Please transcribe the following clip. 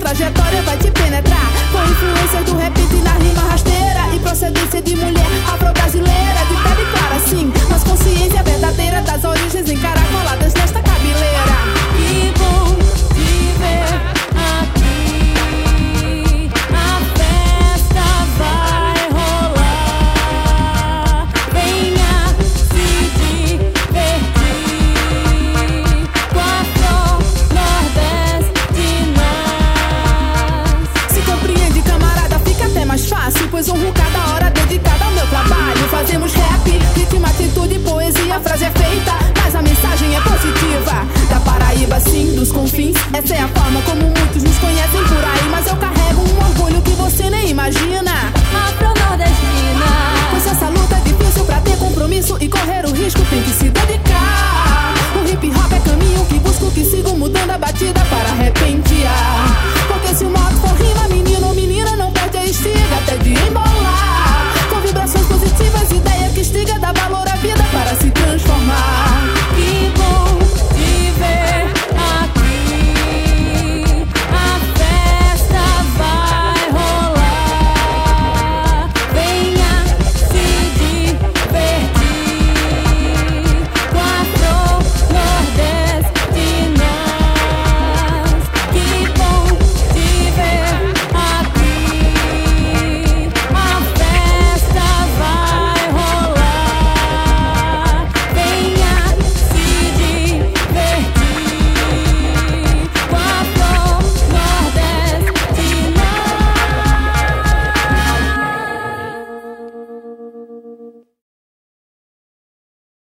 trajetória vai te penetrar. Com influência do rap e na rima rasteira e procedência de mulher afro-brasileira, de pele clara sim, mas consciência verdadeira das origens encaracoladas nesta cabeleira. Que bom te ver aqui, a festa vai rolar. Venha se divertir com a nordestina. Se compreende, camarada, fica até mais fácil, pois honro cada hora dedicada ao meu trabalho. Fazemos rap, ritmo, atitude, poesia, a frase é feita, mas a mensagem é positiva. Da Paraíba, sim, dos confins, essa é a forma como muitos nos conhecem por aí. Mas eu carrego um orgulho que você nem imagina.